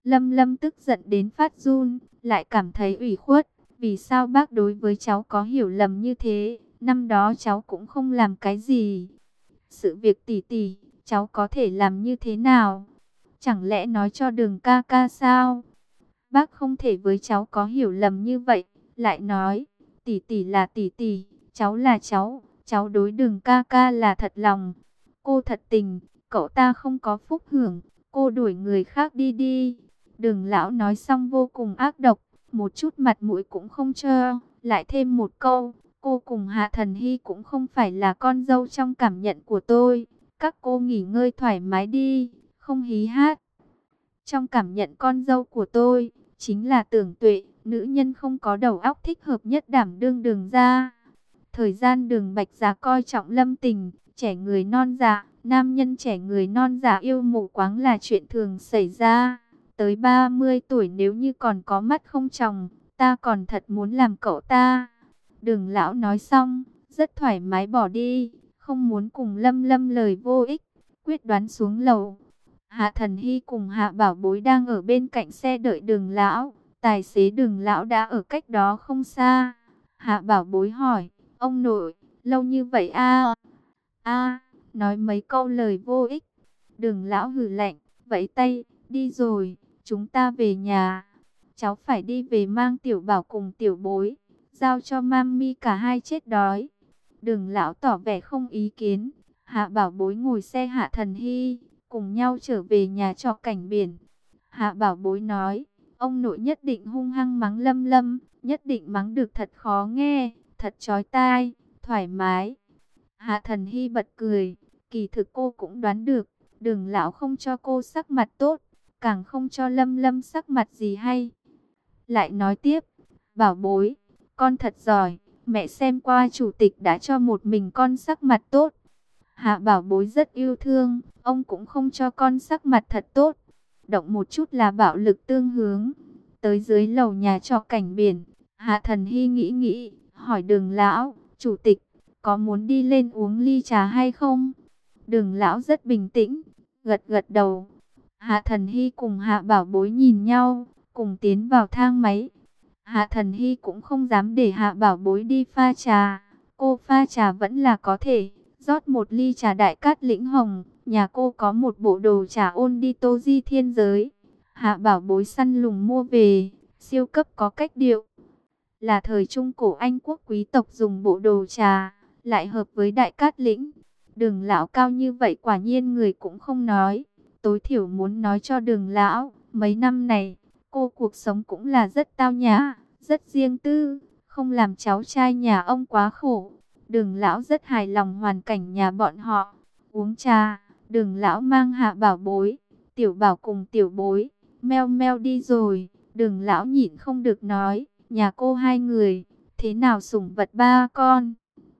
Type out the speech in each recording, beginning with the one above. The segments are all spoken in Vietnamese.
Lâm Lâm tức giận đến phát run, lại cảm thấy ủy khuất. Vì sao bác đối với cháu có hiểu lầm như thế? Năm đó cháu cũng không làm cái gì. Sự việc tỷ tỷ, cháu có thể làm như thế nào? Chẳng lẽ nói cho Đường ca ca sao? Bác không thể với cháu có hiểu lầm như vậy. Lại nói, tỷ tỷ là tỷ tỷ, cháu là cháu đối Đường ca ca là thật lòng. Cô thật tình, cậu ta không có phúc hưởng, cô đuổi người khác đi đi. Đường lão nói xong vô cùng ác độc, một chút mặt mũi cũng không cho. Lại thêm một câu, cô cùng Hạ Thần Hy cũng không phải là con dâu trong cảm nhận của tôi. Các cô nghỉ ngơi thoải mái đi, không hí hát. Trong cảm nhận con dâu của tôi, chính là Tưởng Tuệ, nữ nhân không có đầu óc thích hợp nhất đảm đương Đường ra. Thời gian Đường Bạch Giá coi trọng Lâm Tình, trẻ người non dạ, nam nhân trẻ người non dạ yêu mù quáng là chuyện thường xảy ra. Tới 30 tuổi nếu như còn có mắt không tròng, ta còn thật muốn làm cậu ta. Đường lão nói xong, rất thoải mái bỏ đi, không muốn cùng Lâm Lâm lời vô ích, quyết đoán xuống lầu. Hạ Thần Hy cùng Hạ Bảo Bối đang ở bên cạnh xe đợi Đường lão, tài xế Đường lão đã ở cách đó không xa. Hạ Bảo Bối hỏi, ông nội, lâu như vậy nói mấy câu lời vô ích. Đường lão hừ lạnh, vẫy tay, đi rồi, chúng ta về nhà. Cháu phải đi về mang Tiểu Bảo cùng Tiểu Bối, giao cho mami cả hai chết đói. Đường lão tỏ vẻ không ý kiến. Hạ Bảo Bối ngồi xe Hạ Thần Hy, cùng nhau trở về nhà trọ cảnh biển. Hạ Bảo Bối nói, ông nội nhất định hung hăng mắng Lâm Lâm, nhất định mắng được thật khó nghe, thật chói tai, thoải mái. Hạ Thần Hy bật cười, kỳ thực cô cũng đoán được, Đường lão không cho cô sắc mặt tốt, càng không cho Lâm Lâm sắc mặt gì hay. Lại nói tiếp, Bảo Bối, con thật giỏi, mẹ xem qua chủ tịch đã cho một mình con sắc mặt tốt. Hạ Bảo Bối rất yêu thương, ông cũng không cho con sắc mặt thật tốt. Động một chút là bạo lực tương hướng. Tới dưới lầu nhà trọ cảnh biển, Hạ Thần Hy nghĩ, hỏi Đường lão, chủ tịch, có muốn đi lên uống ly trà hay không? Đường lão rất bình tĩnh, gật gật đầu. Hạ Thần Hy cùng Hạ Bảo Bối nhìn nhau, cùng tiến vào thang máy. Hạ Thần Hy cũng không dám để Hạ Bảo Bối đi pha trà. Cô pha trà vẫn là có thể. Rót một ly trà Đại Cát Lĩnh Hồng. Nhà cô có một bộ đồ trà ôn đi tô di thiên giới. Hạ Bảo Bối săn lùng mua về. Siêu cấp có cách điệu. Là thời trung cổ Anh quốc quý tộc dùng bộ đồ trà. Lại hợp với Đại Cát Lĩnh. Đường lão cao như vậy quả nhiên người cũng không nói. Tối thiểu muốn nói cho Đường lão. Mấy năm này, cô cuộc sống cũng là rất tao nhã, rất riêng tư, không làm cháu trai nhà ông quá khổ. Đường lão rất hài lòng hoàn cảnh nhà bọn họ. Uống trà, Đường lão mang Hạ Bảo Bối, Tiểu Bảo cùng Tiểu Bối, meo meo đi rồi. Đường lão nhịn không được nói, nhà cô hai người, thế nào sủng vật ba con?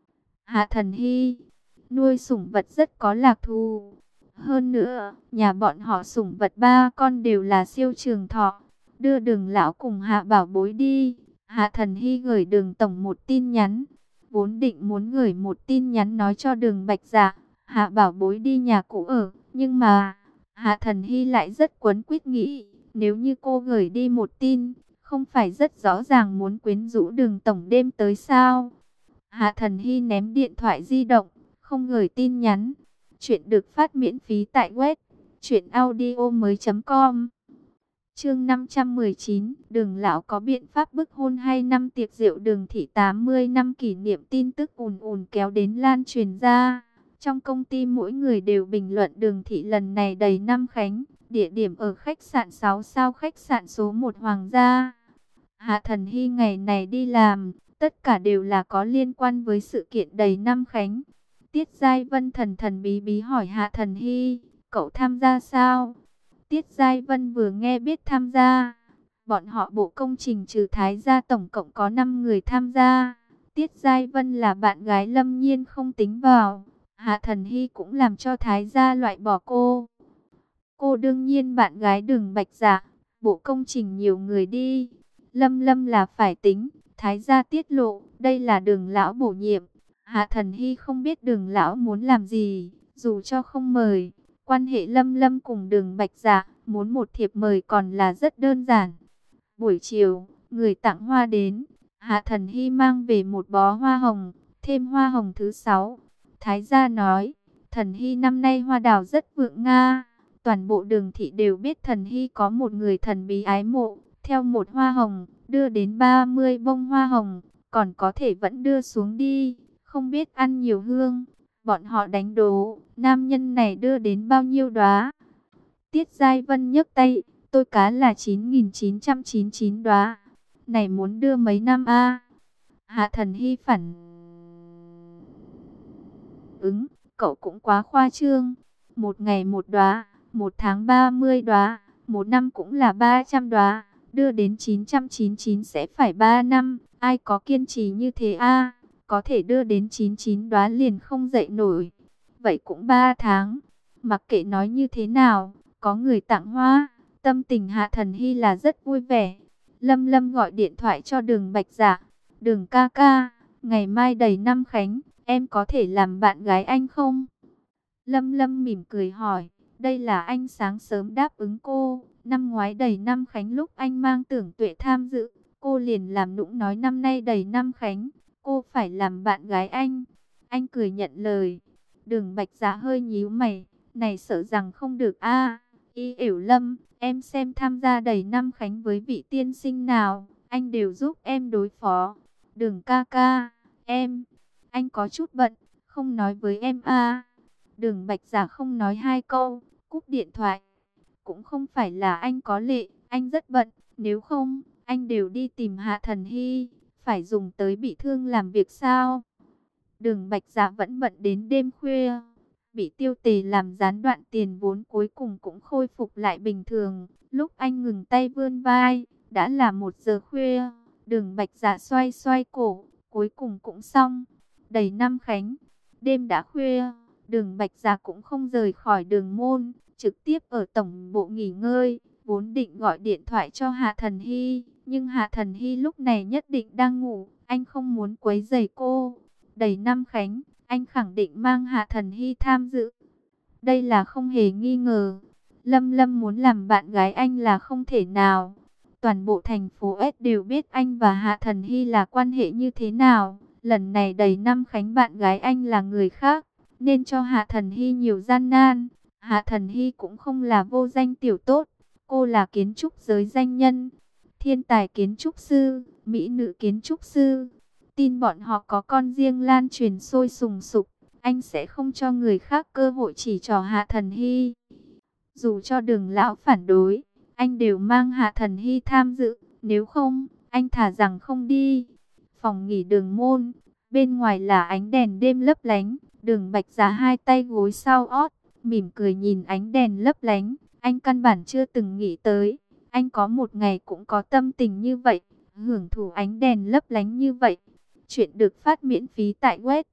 Hạ Thần Hy, nuôi sủng vật rất có lạc thú. Hơn nữa, nhà bọn họ sủng vật ba con đều là siêu trường thọ. Đưa Đường lão cùng Hạ Bảo Bối đi. Hạ Thần Hy gửi Đường tổng một tin nhắn. Vốn định muốn gửi một tin nhắn nói cho Đường Bạch Dạ, Hạ Bảo Bối đi nhà cũ ở. Nhưng mà, Hạ Thần Hy lại rất quấn quýt nghĩ, nếu như cô gửi đi một tin, không phải rất rõ ràng muốn quyến rũ Đường tổng đêm tới sao? Hạ Thần Hy ném điện thoại di động, không gửi tin nhắn. Chuyện được phát miễn phí tại web truyệnaudiomoi.com. Chương 519, Đường lão có biện pháp bức hôn hay năm tiệc rượu Đường thị 80 năm kỷ niệm tin tức ùn ùn kéo đến lan truyền ra. Trong công ty mỗi người đều bình luận Đường thị lần này đầy năm khánh, địa điểm ở khách sạn 6 sao khách sạn số 1 Hoàng gia. Hạ Thần Hy ngày này đi làm, tất cả đều là có liên quan với sự kiện đầy năm khánh. Tiết Giai Vân thần thần bí bí hỏi Hạ Thần Hy, cậu tham gia sao? Tiết Giai Vân vừa nghe biết tham gia. Bọn họ bộ công trình trừ Thái gia tổng cộng có 5 người tham gia. Tiết Giai Vân là bạn gái Lâm Nhiên không tính vào. Hạ Thần Hy cũng làm cho Thái gia loại bỏ cô. Cô đương nhiên bạn gái Đường Bạch Dạ. Bộ công trình nhiều người đi. Lâm Lâm là phải tính. Thái gia tiết lộ, đây là Đường lão bổ nhiệm. Hạ Thần Hy không biết Đường lão muốn làm gì, dù cho không mời. Quan hệ Lâm Lâm cùng Đường Bạch Dạ, muốn một thiệp mời còn là rất đơn giản. Buổi chiều, người tặng hoa đến, Hạ Thần Hy mang về một bó hoa hồng, thêm hoa hồng thứ 6. Thái gia nói, Thần Hy năm nay hoa đào rất vượng nga. Toàn bộ Đường thị đều biết Thần Hy có một người thần bí ái mộ, theo một hoa hồng, đưa đến 30 bông hoa hồng, còn có thể vẫn đưa xuống đi, không biết ăn nhiều hương. Bọn họ đánh đố, nam nhân này đưa đến bao nhiêu đóa. Tiết Giai Vân nhấc tay, tôi cá là 9.999 đóa. Này muốn đưa mấy năm a? Hạ Thần Hy phản ứng, cậu cũng quá khoa trương. Một ngày một đóa, một tháng 30 đóa, một năm cũng là 300 đóa. Đưa đến 999 sẽ phải 3 năm, ai có kiên trì như thế a? Có thể đưa đến 99 đóa liền không dậy nổi. Vậy cũng 3 tháng. Mặc kệ nói như thế nào, có người tặng hoa, tâm tình Hạ Thần Hy là rất vui vẻ. Lâm Lâm gọi điện thoại cho Đường Bạch Dạ. Đường ca ca, ngày mai đầy năm Khánh, em có thể làm bạn gái anh không? Lâm Lâm mỉm cười hỏi. Đây là anh sáng sớm đáp ứng cô. Năm ngoái đầy năm Khánh lúc anh mang Tưởng Tuệ tham dự, cô liền làm nũng nói năm nay đầy năm Khánh, cô phải làm bạn gái anh. Anh cười nhận lời. Đường Bạch Dạ hơi nhíu mày. Này sợ rằng không được a. Y Yểu Lâm, em xem tham gia đầy năm Khánh với vị tiên sinh nào, anh đều giúp em đối phó. Đường ca ca, anh có chút bận, không nói với em a. Đường Bạch Dạ không nói hai câu, cúp điện thoại. Cũng không phải là anh có lệ, anh rất bận, nếu không, anh đều đi tìm Hạ Thần Hy, phải dùng tới bị thương làm việc sao? Đường Bạch Dạ vẫn bận đến đêm khuya, bị Tiêu Tề làm gián đoạn tiền vốn cuối cùng cũng khôi phục lại bình thường. Lúc anh ngừng tay vươn vai, đã là 1 giờ khuya. Đường Bạch Dạ xoay xoay cổ, cuối cùng cũng xong. Đầy năm Khánh, đêm đã khuya, Đường Bạch Dạ cũng không rời khỏi đường môn, trực tiếp ở tổng bộ nghỉ ngơi. Vốn định gọi điện thoại cho Hạ Thần Hy, nhưng Hạ Thần Hy lúc này nhất định đang ngủ, anh không muốn quấy rầy cô. Đầy năm Khánh, anh khẳng định mang Hạ Thần Hy tham dự. Đây là không hề nghi ngờ. Lâm Lâm muốn làm bạn gái anh là không thể nào. Toàn bộ thành phố S đều biết anh và Hạ Thần Hy là quan hệ như thế nào. Lần này đầy năm Khánh bạn gái anh là người khác, nên cho Hạ Thần Hy nhiều gian nan. Hạ Thần Hy cũng không là vô danh tiểu tốt. Cô là kiến trúc giới danh nhân, thiên tài kiến trúc sư, mỹ nữ kiến trúc sư. Tin bọn họ có con riêng lan truyền sôi sùng sục, anh sẽ không cho người khác cơ hội chỉ trỏ Hạ Thần Hy. Dù cho Đường lão phản đối, anh đều mang Hạ Thần Hy tham dự, nếu không, anh thả rằng không đi. Phòng nghỉ Đường môn, bên ngoài là ánh đèn đêm lấp lánh, Đường Bạch Dạ hai tay gối sau ót, mỉm cười nhìn ánh đèn lấp lánh. Anh căn bản chưa từng nghĩ tới, anh có một ngày cũng có tâm tình như vậy, hưởng thụ ánh đèn lấp lánh như vậy. Chuyện được phát miễn phí tại web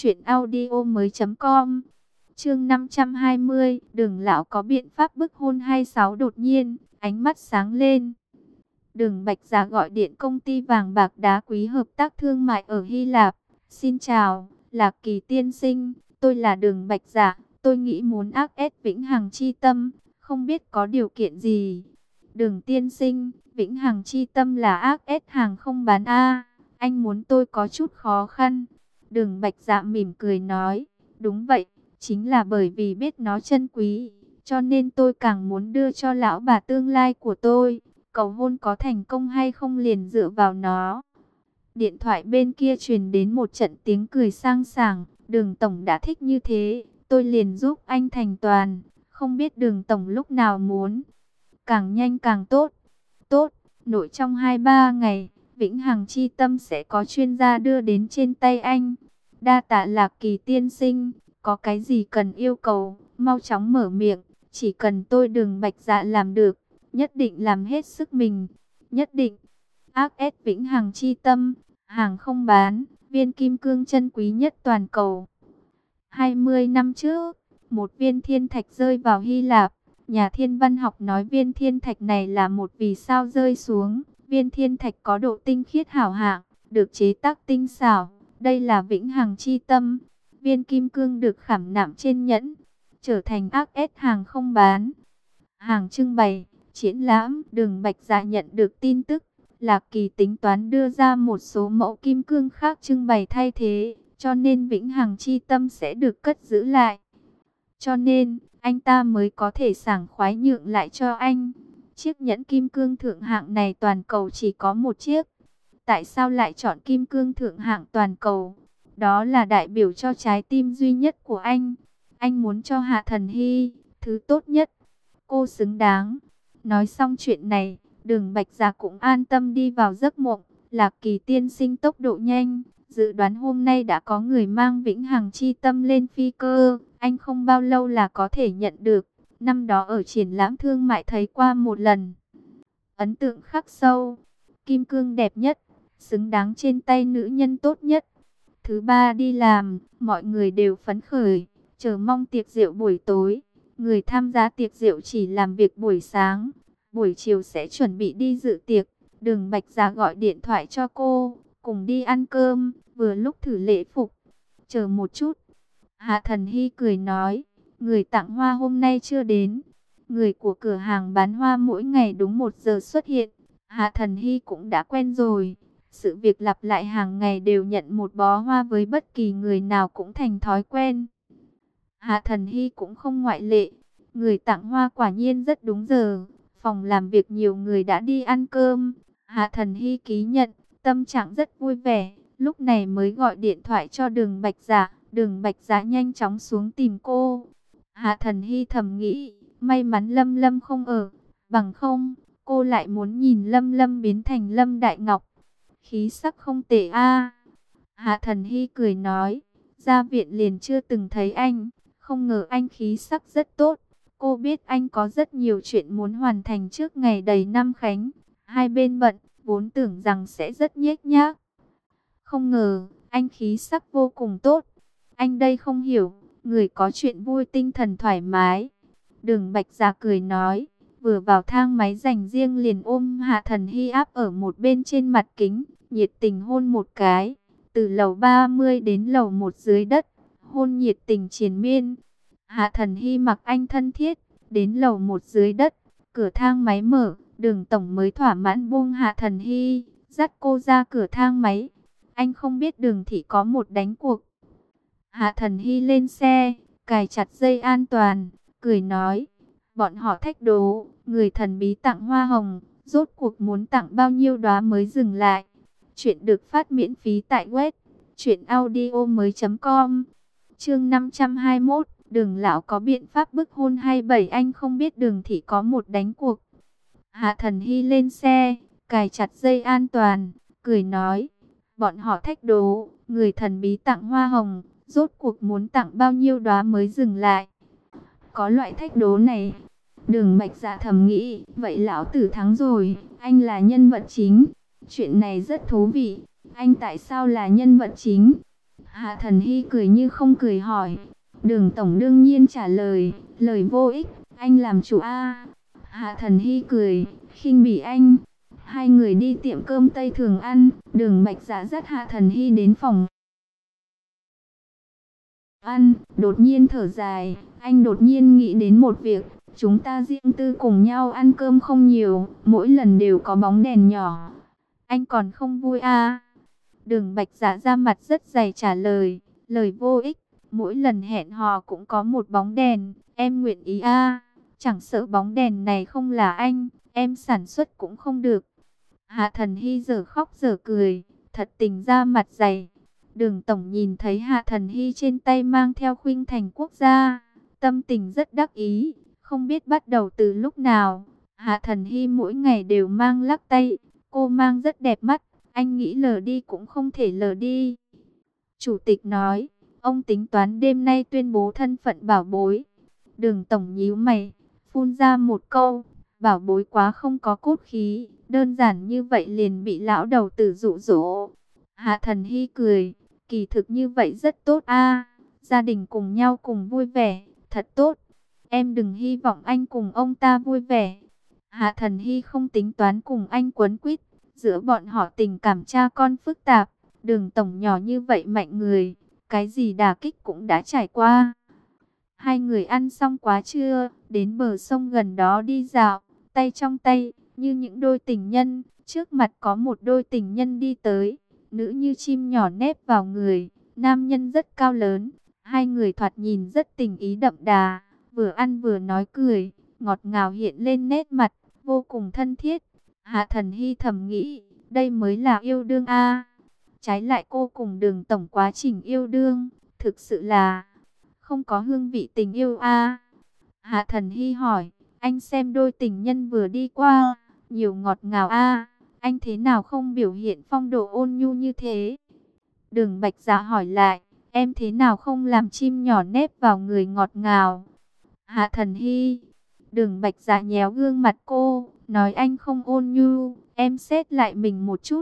truyệnaudiomoi.com. Chương 520, Đường lão có biện pháp bức hôn hay sáu? Đột nhiên, ánh mắt sáng lên. Đường Bạch Dạ gọi điện công ty vàng bạc đá quý hợp tác thương mại ở Hy Lạp. Xin chào, Lạc Kỳ tiên sinh, tôi là Đường Bạch Dạ, tôi nghĩ muốn ác ép Vĩnh Hằng chi tâm, không biết có điều kiện gì. Đường tiên sinh, Vĩnh Hằng chi tâm là ác ép hàng không bán a. Anh muốn tôi có chút khó khăn. Đường Bạch Dạ mỉm cười nói, đúng vậy, chính là bởi vì biết nó chân quý, cho nên tôi càng muốn đưa cho lão bà tương lai của tôi. Cầu hôn có thành công hay không liền dựa vào nó. Điện thoại bên kia truyền đến một trận tiếng cười sang sảng. Đường tổng đã thích như thế, tôi liền giúp anh thành toàn. Không biết Đường tổng lúc nào muốn. Càng nhanh càng tốt. Tốt, nội trong 2-3 ngày, Vĩnh Hằng chi tâm sẽ có chuyên gia đưa đến trên tay anh. Đa tạ Lạc Kỳ tiên sinh, có cái gì cần yêu cầu, mau chóng mở miệng. Chỉ cần tôi Đường Bạch Dạ làm được, nhất định làm hết sức mình. Nhất định. Ác ép Vĩnh Hằng chi tâm, hàng không bán, viên kim cương chân quý nhất toàn cầu. 20 năm trước, một viên thiên thạch rơi vào Hy Lạp. Nhà thiên văn học nói viên thiên thạch này là một vì sao rơi xuống. Viên thiên thạch có độ tinh khiết hảo hạng, được chế tác tinh xảo. Đây là Vĩnh Hằng chi tâm. Viên kim cương được khảm nạm trên nhẫn, trở thành ác ép hàng không bán. Hàng trưng bày, triển lãm. Đường Bạch Dạ nhận được tin tức, Lạc Kỳ tính toán đưa ra một số mẫu kim cương khác trưng bày thay thế, cho nên Vĩnh Hằng Chi Tâm sẽ được cất giữ lại. Cho nên, anh ta mới có thể sảng khoái nhượng lại cho anh. Chiếc nhẫn kim cương thượng hạng này toàn cầu chỉ có một chiếc. Tại sao lại chọn kim cương thượng hạng toàn cầu? Đó là đại biểu cho trái tim duy nhất của anh. Anh muốn cho Hạ Thần Hy thứ tốt nhất. Cô xứng đáng. Nói xong chuyện này, Đường Bạch Dạ cũng an tâm đi vào giấc mộng. Lạc Kỳ tiên sinh tốc độ nhanh, dự đoán hôm nay đã có người mang Vĩnh Hằng Chi Tâm lên phi cơ. Anh không bao lâu là có thể nhận được. Năm đó ở triển lãm thương mại thấy qua một lần. Ấn tượng khắc sâu. Kim cương đẹp nhất, xứng đáng trên tay nữ nhân tốt nhất. Thứ ba đi làm, mọi người đều phấn khởi, chờ mong tiệc rượu buổi tối. Người tham gia tiệc rượu chỉ làm việc buổi sáng, buổi chiều sẽ chuẩn bị đi dự tiệc. Đường Bạch Dạ gọi điện thoại cho cô, cùng đi ăn cơm, vừa lúc thử lễ phục. Chờ một chút. Hạ Thần Hy cười nói, người tặng hoa hôm nay chưa đến. Người của cửa hàng bán hoa mỗi ngày đúng 1 giờ xuất hiện. Hạ Thần Hy cũng đã quen rồi. Sự việc lặp lại hàng ngày đều nhận một bó hoa với bất kỳ người nào cũng thành thói quen. Hạ Thần Hy cũng không ngoại lệ. Người tặng hoa quả nhiên rất đúng giờ. Phòng làm việc nhiều người đã đi ăn cơm. Hạ Thần Hy ký nhận, tâm trạng rất vui vẻ. Lúc này mới gọi điện thoại cho Đường Bạch Dạ. Đường Bạch Dạ nhanh chóng xuống tìm cô. Hạ Thần Hy thầm nghĩ, may mắn Lâm Lâm không ở. Bằng không, cô lại muốn nhìn Lâm Lâm biến thành Lâm Đại Ngọc. Khí sắc không tệ a. Hạ Thần Hy cười nói, ra viện liền chưa từng thấy anh, không ngờ anh khí sắc rất tốt. Cô biết anh có rất nhiều chuyện muốn hoàn thành trước ngày đầy năm khánh. Hai bên bận, vốn tưởng rằng sẽ rất nhếch nhác. Không ngờ, anh khí sắc vô cùng tốt. Anh đây không hiểu, người có chuyện vui tinh thần thoải mái. Đường Bạch Dạ cười nói, vừa vào thang máy dành riêng liền ôm Hạ Thần Hy áp ở một bên trên mặt kính, nhiệt tình hôn một cái. Từ lầu 30 đến lầu 1 dưới đất, hôn nhiệt tình triền miên. Hạ Thần Hy mặc anh thân thiết, đến lầu 1 dưới đất, cửa thang máy mở, Đường tổng mới thỏa mãn buông Hạ Thần Hy, dắt cô ra cửa thang máy. Anh không biết Đường thị có một đánh cuộc. Hạ Thần Hy lên xe, cài chặt dây an toàn, cười nói, bọn họ thách đố, người thần bí tặng hoa hồng, rốt cuộc muốn tặng bao nhiêu đóa mới dừng lại. Chuyện được phát miễn phí tại web truyệnaudiomoi.com. Chương 521, Đường lão có biện pháp bức hôn hay bảy anh không biết Đường thị có một đánh cuộc. Hạ Thần Hy lên xe, cài chặt dây an toàn, cười nói, bọn họ thách đố, người thần bí tặng hoa hồng, rốt cuộc muốn tặng bao nhiêu đóa mới dừng lại. Có loại thách đố này. Đường Bạch Dạ thầm nghĩ, vậy lão tử thắng rồi, anh là nhân vật chính. Chuyện này rất thú vị, anh tại sao là nhân vật chính? Hạ Thần Hy cười như không cười hỏi. Đường tổng đương nhiên trả lời, lời vô ích, anh làm chủ a. Hạ Thần Hy cười, khinh bỉ anh. Hai người đi tiệm cơm Tây thường ăn, Đường Bạch Dạ dắt Hạ Thần Hy đến phòng ăn, đột nhiên thở dài, anh đột nhiên nghĩ đến một việc, chúng ta riêng tư cùng nhau ăn cơm không nhiều, mỗi lần đều có bóng đèn nhỏ. Anh còn không vui à? Đường Bạch Dạ ra mặt rất dày trả lời, lời vô ích, mỗi lần hẹn hò cũng có một bóng đèn, em nguyện ý à? Chẳng sợ bóng đèn này không là anh, em sản xuất cũng không được. Hạ Thần Hy giờ khóc giờ cười, thật tình ra mặt dày. Đường tổng nhìn thấy Hạ Thần Hy trên tay mang theo khuynh thành quốc gia, tâm tình rất đắc ý, không biết bắt đầu từ lúc nào. Hạ Thần Hy mỗi ngày đều mang lắc tay, cô mang rất đẹp mắt, anh nghĩ lờ đi cũng không thể lờ đi. Chủ tịch nói, ông tính toán đêm nay tuyên bố thân phận bảo bối. Đường tổng nhíu mày, phun ra một câu, bảo bối quá không có cốt khí, đơn giản như vậy liền bị lão đầu tử dụ dỗ. Hạ Thần Hy cười, kỳ thực như vậy rất tốt a, gia đình cùng nhau cùng vui vẻ, thật tốt. Em đừng hy vọng anh cùng ông ta vui vẻ. Hạ Thần Hy không tính toán cùng anh quấn quýt, giữa bọn họ tình cảm cha con phức tạp, Đường tổng nhỏ như vậy mạnh người, cái gì đả kích cũng đã trải qua. Hai người ăn xong quá trưa, đến bờ sông gần đó đi dạo, tay trong tay, như những đôi tình nhân. Trước mặt có một đôi tình nhân đi tới, nữ như chim nhỏ nép vào người, nam nhân rất cao lớn. Hai người thoạt nhìn rất tình ý đậm đà, vừa ăn vừa nói cười, ngọt ngào hiện lên nét mặt, vô cùng thân thiết. Hạ Thần Hy thầm nghĩ, đây mới là yêu đương a. Trái lại cô cùng Đường tổng quá trình yêu đương, thực sự là không có hương vị tình yêu a. Hạ Thần Hy hỏi, anh xem đôi tình nhân vừa đi qua, nhiều ngọt ngào a, anh thế nào không biểu hiện phong độ ôn nhu như thế? Đường Bạch Dạ hỏi lại, em thế nào không làm chim nhỏ nép vào người ngọt ngào? Hạ Thần Hy, Đường Bạch Dạ nhéo gương mặt cô, nói anh không ôn nhu, em xét lại mình một chút.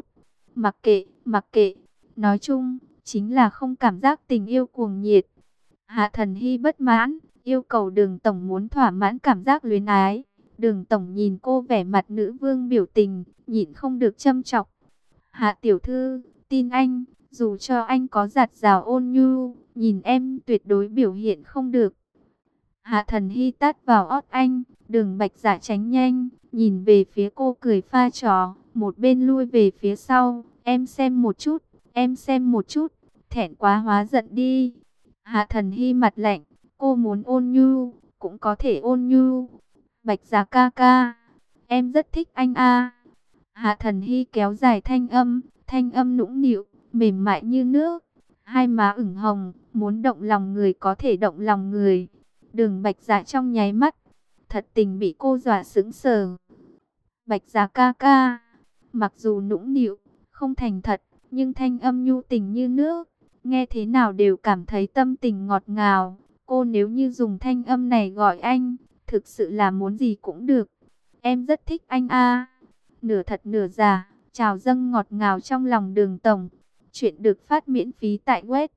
Mặc kệ, nói chung, chính là không cảm giác tình yêu cuồng nhiệt. Hạ Thần Hy bất mãn, yêu cầu Đường tổng muốn thỏa mãn cảm giác luyến ái. Đường tổng nhìn cô vẻ mặt nữ vương biểu tình, nhịn không được châm chọc. Hạ tiểu thư, tin anh, dù cho anh có giặt rào ôn nhu, nhìn em tuyệt đối biểu hiện không được. Hạ Thần Hy tát vào ót anh, Đường Bạch Dạ tránh nhanh, nhìn về phía cô cười pha trò, một bên lui về phía sau, em xem một chút, em xem một chút, thẹn quá hóa giận đi. Hạ Thần Hy mặt lạnh, cô muốn ôn nhu, cũng có thể ôn nhu. Bạch Dạ ca ca, em rất thích anh a. Hạ Thần Hy kéo dài thanh âm nũng nịu, mềm mại như nước, hai má ửng hồng, muốn động lòng người có thể động lòng người. Đường Bạch Dạ trong nháy mắt, thật tình bị cô dọa sững sờ. Bạch Dạ ca ca, mặc dù nũng nịu, không thành thật, nhưng thanh âm nhu tình như nước, nghe thế nào đều cảm thấy tâm tình ngọt ngào. Cô nếu như dùng thanh âm này gọi anh, thực sự là muốn gì cũng được. Em rất thích anh a. Nửa thật nửa giả, trào dâng ngọt ngào trong lòng Đường tổng. Chuyện được phát miễn phí tại web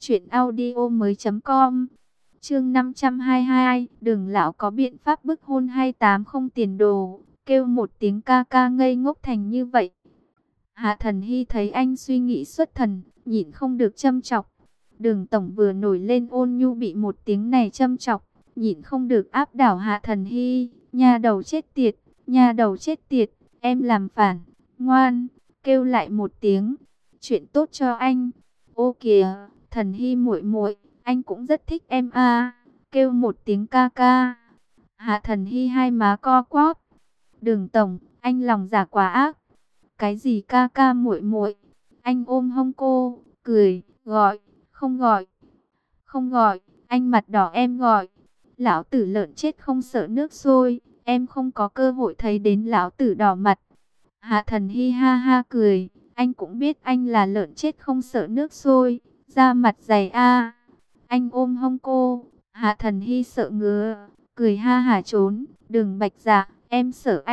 truyệnaudiomoi.com. Chương 522, Đường lão có biện pháp bức hôn hay tám không tiền đồ, kêu một tiếng ca ca ngây ngốc thành như vậy. Hạ Thần Hy thấy anh suy nghĩ xuất thần, nhịn không được châm chọc. Đường tổng vừa nổi lên ôn nhu bị một tiếng này châm chọc, nhịn không được áp đảo Hạ Thần Hy, nha đầu chết tiệt, nha đầu chết tiệt, em làm phản, ngoan, kêu lại một tiếng, chuyện tốt cho anh. Ô kìa, Thần Hy muội muội, anh cũng rất thích em a, kêu một tiếng ca ca. Hạ Thần Hy hai má co quắp. Đường tổng, anh lòng dạ quá ác. Cái gì ca ca muội muội? Anh ôm hông cô, cười, gọi, không gọi. Không gọi, anh mặt đỏ em gọi. Lão tử lợn chết không sợ nước sôi, em không có cơ hội thấy đến lão tử đỏ mặt. Hạ Thần Hy ha ha cười, anh cũng biết anh là lợn chết không sợ nước sôi, da mặt dày a. Anh ôm hông cô, Hạ Thần Hy sợ ngứa, cười ha hả trốn. Đường Bạch Dạ, em sợ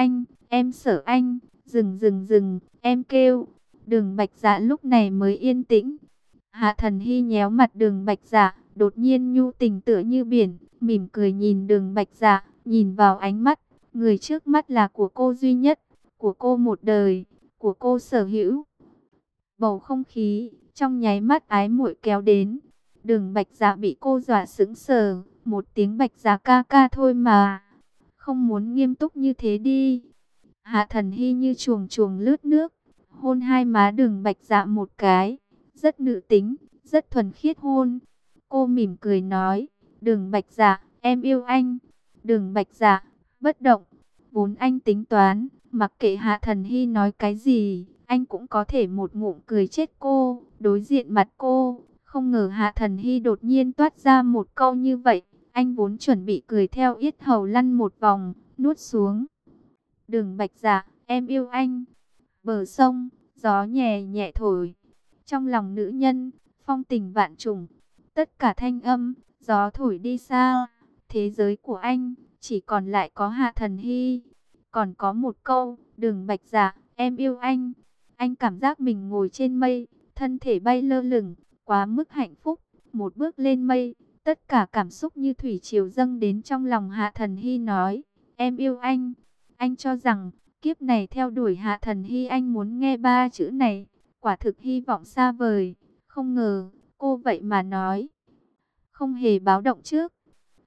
anh, dừng, em kêu. Đường Bạch Dạ lúc này mới yên tĩnh. Hạ Thần Hy nhéo mặt Đường Bạch Dạ, đột nhiên nhu tình tựa như biển, mỉm cười nhìn Đường Bạch Dạ, nhìn vào ánh mắt, người trước mắt là của cô duy nhất, của cô một đời, của cô sở hữu. Bầu không khí trong nháy mắt ái muội kéo đến. Đường Bạch Dạ bị cô dọa sững sờ, một tiếng Bạch Dạ ca ca thôi mà, không muốn nghiêm túc như thế đi. Hạ Thần Hy như chuồng chuồng lướt nước, hôn hai má Đường Bạch Dạ một cái, rất nữ tính, rất thuần khiết hôn. Cô mỉm cười nói, Đường Bạch Dạ, em yêu anh. Đường Bạch Dạ, bất động, vốn anh tính toán, mặc kệ Hạ Thần Hy nói cái gì, anh cũng có thể một ngụm cười chết cô, đối diện mặt cô. Không ngờ Hạ Thần Hy đột nhiên toát ra một câu như vậy, anh vốn chuẩn bị cười theo yết hầu lăn một vòng, nuốt xuống. Đường Bạch Dạ, em yêu anh. Bờ sông, gió nhẹ nhẹ thổi. Trong lòng nữ nhân, phong tình vạn trùng. Tất cả thanh âm, gió thổi đi xa. Thế giới của anh, chỉ còn lại có Hạ Thần Hy. Còn có một câu, Đường Bạch Dạ, em yêu anh. Anh cảm giác mình ngồi trên mây, thân thể bay lơ lửng, quá mức hạnh phúc. Một bước lên mây, tất cả cảm xúc như thủy triều dâng đến trong lòng Hạ Thần Hy nói, em yêu anh. Anh cho rằng, kiếp này theo đuổi Hạ Thần Hy anh muốn nghe ba chữ này, quả thực hy vọng xa vời. Không ngờ, cô vậy mà nói, không hề báo động trước.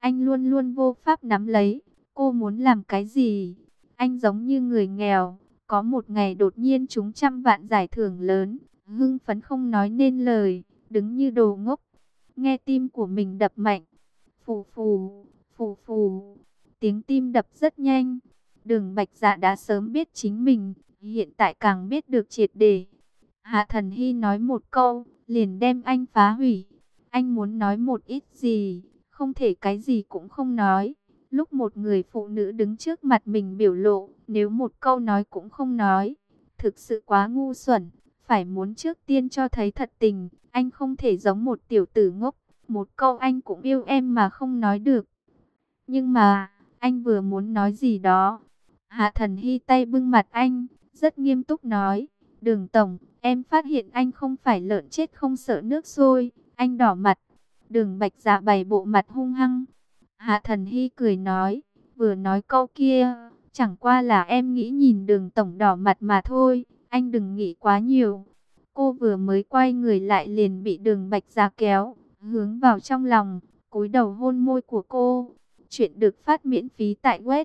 Anh luôn luôn vô pháp nắm lấy. Cô muốn làm cái gì? Anh giống như người nghèo, có một ngày đột nhiên trúng trăm vạn giải thưởng lớn, hưng phấn không nói nên lời, đứng như đồ ngốc. Nghe tim của mình đập mạnh, phù phù, phù phù, tiếng tim đập rất nhanh. Đường Bạch Dạ đã sớm biết chính mình, hiện tại càng biết được triệt để. Hạ Thần Hy nói một câu, liền đem anh phá hủy. Anh muốn nói một ít gì, không thể cái gì cũng không nói. Lúc một người phụ nữ đứng trước mặt mình biểu lộ, nếu một câu nói cũng không nói, thực sự quá ngu xuẩn. Phải muốn trước tiên cho thấy thật tình, anh không thể giống một tiểu tử ngốc. Một câu anh cũng yêu em mà không nói được. Nhưng mà, anh vừa muốn nói gì đó. Hạ Thần Hy tay bưng mặt anh, rất nghiêm túc nói, Đường Tổng, em phát hiện anh không phải lợn chết không sợ nước sôi. Anh đỏ mặt. Đường Bạch Dạ bày bộ mặt hung hăng. Hạ Thần Hy cười nói, vừa nói câu kia, chẳng qua là em nghĩ nhìn Đường Tổng đỏ mặt mà thôi, anh đừng nghĩ quá nhiều. Cô vừa mới quay người lại liền bị Đường Bạch Dạ kéo, hướng vào trong lòng, cúi đầu hôn môi của cô. Chuyện được phát miễn phí tại web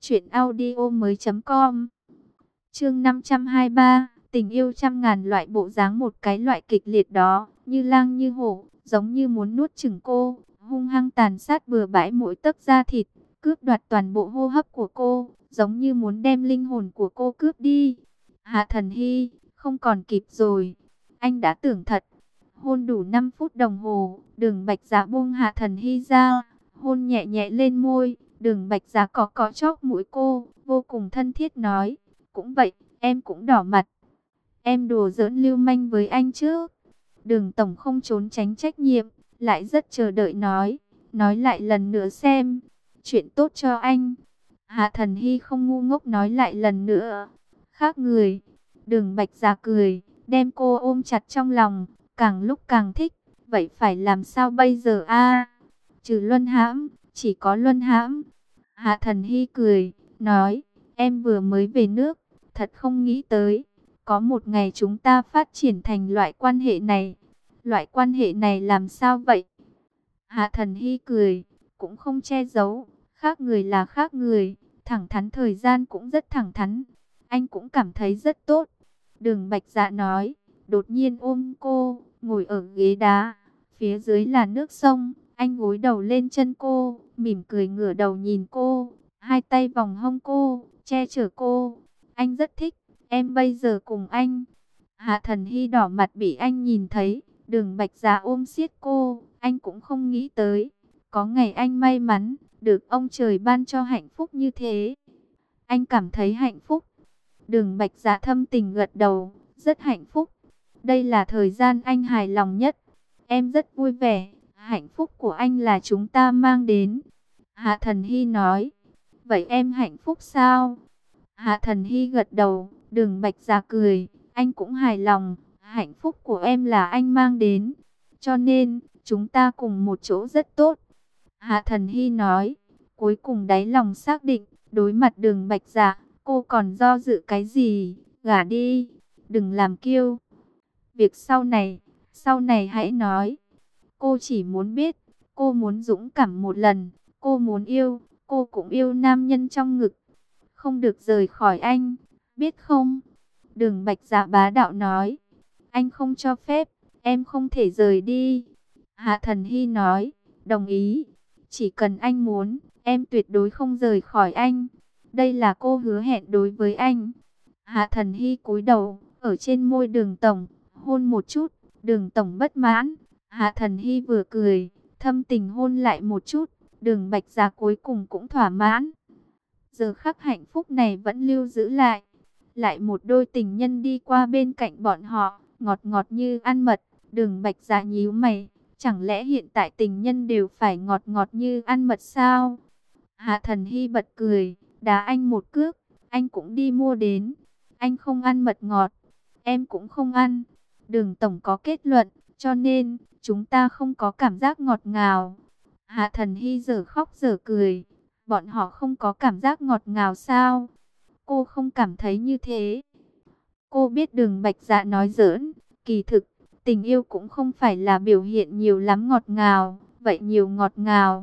truyệnaudiomoi.com. Chương 523, tình yêu trăm ngàn loại bộ dáng, một cái loại kịch liệt đó, như lang như hổ, giống như muốn nuốt chửng cô, hung hăng tàn sát bừa bãi mỗi tấc da thịt, cướp đoạt toàn bộ hô hấp của cô, giống như muốn đem linh hồn của cô cướp đi. Hạ Thần Hy, không còn kịp rồi. Anh đã tưởng thật. Hôn đủ 5 phút đồng hồ, Đường Bạch Dạ buông Hạ Thần Hy ra, hôn nhẹ nhẹ lên môi. Đường Bạch Dạ cọ chóp mũi cô, vô cùng thân thiết nói, cũng vậy, em cũng đỏ mặt. Em đùa giỡn lưu manh với anh chứ? Đường Tổng không trốn tránh trách nhiệm, lại rất chờ đợi nói lại lần nữa xem. Chuyện tốt cho anh. Hạ Thần Hy không ngu ngốc nói lại lần nữa. Khác người. Đường Bạch Dạ cười, đem cô ôm chặt trong lòng, càng lúc càng thích. Vậy phải làm sao bây giờ a? Trừ luân hãm, chỉ có luân hãm. Hạ Thần Hy cười, nói, em vừa mới về nước, thật không nghĩ tới. Có một ngày chúng ta phát triển thành loại quan hệ này. Loại quan hệ này làm sao vậy? Hạ Thần Hy cười, cũng không che giấu. Khác người là khác người, thẳng thắn, thời gian cũng rất thẳng thắn. Anh cũng cảm thấy rất tốt. Đường Bạch Dạ nói, đột nhiên ôm cô, ngồi ở ghế đá. Phía dưới là nước sông, anh gối đầu lên chân cô, mỉm cười ngửa đầu nhìn cô. Hai tay vòng hông cô, che chở cô. Anh rất thích, em bây giờ cùng anh. Hạ Thần Hy đỏ mặt bị anh nhìn thấy. Đường Bạch Dạ ôm siết cô, anh cũng không nghĩ tới. Có ngày anh may mắn, được ông trời ban cho hạnh phúc như thế. Anh cảm thấy hạnh phúc. Đường Bạch Dạ thâm tình gật đầu, rất hạnh phúc. Đây là thời gian anh hài lòng nhất. Em rất vui vẻ, hạnh phúc của anh là chúng ta mang đến. Hạ Thần Hy nói, vậy em hạnh phúc sao? Hạ Thần Hy gật đầu, Đường Bạch Dạ cười, anh cũng hài lòng, hạnh phúc của em là anh mang đến. Cho nên, chúng ta cùng một chỗ rất tốt. Hạ Thần Hy nói, cuối cùng đáy lòng xác định, đối mặt Đường Bạch Dạ, cô còn do dự cái gì, gả đi, đừng làm kiêu. Việc sau này hãy nói. Cô chỉ muốn biết, cô muốn dũng cảm một lần, cô muốn yêu, cô cũng yêu nam nhân trong ngực. Không được rời khỏi anh, biết không? Đường Bạch Dạ bá đạo nói, anh không cho phép, em không thể rời đi. Hạ Thần Hy nói, đồng ý, chỉ cần anh muốn, em tuyệt đối không rời khỏi anh. Đây là cô hứa hẹn đối với anh. Hạ Thần Hy cúi đầu, ở trên môi Đường Tổng, hôn một chút. Đường Tổng bất mãn. Hạ Thần Hy vừa cười, thâm tình hôn lại một chút. Đường Bạch Dạ cuối cùng cũng thỏa mãn. Giờ khắc hạnh phúc này vẫn lưu giữ lại. Lại một đôi tình nhân đi qua bên cạnh bọn họ, ngọt ngọt như ăn mật. Đường Bạch Dạ nhíu mày, chẳng lẽ hiện tại tình nhân đều phải ngọt ngọt như ăn mật sao? Hạ Thần Hy bật cười, đá anh một cước, anh cũng đi mua đến. Anh không ăn mật ngọt, em cũng không ăn. Đường Tổng có kết luận, cho nên chúng ta không có cảm giác ngọt ngào. Hạ Thần Hy giờ khóc giờ cười, bọn họ không có cảm giác ngọt ngào sao? Cô không cảm thấy như thế. Cô biết Đường Bạch Dạ nói giỡn, kỳ thực, tình yêu cũng không phải là biểu hiện nhiều lắm ngọt ngào, vậy nhiều ngọt ngào.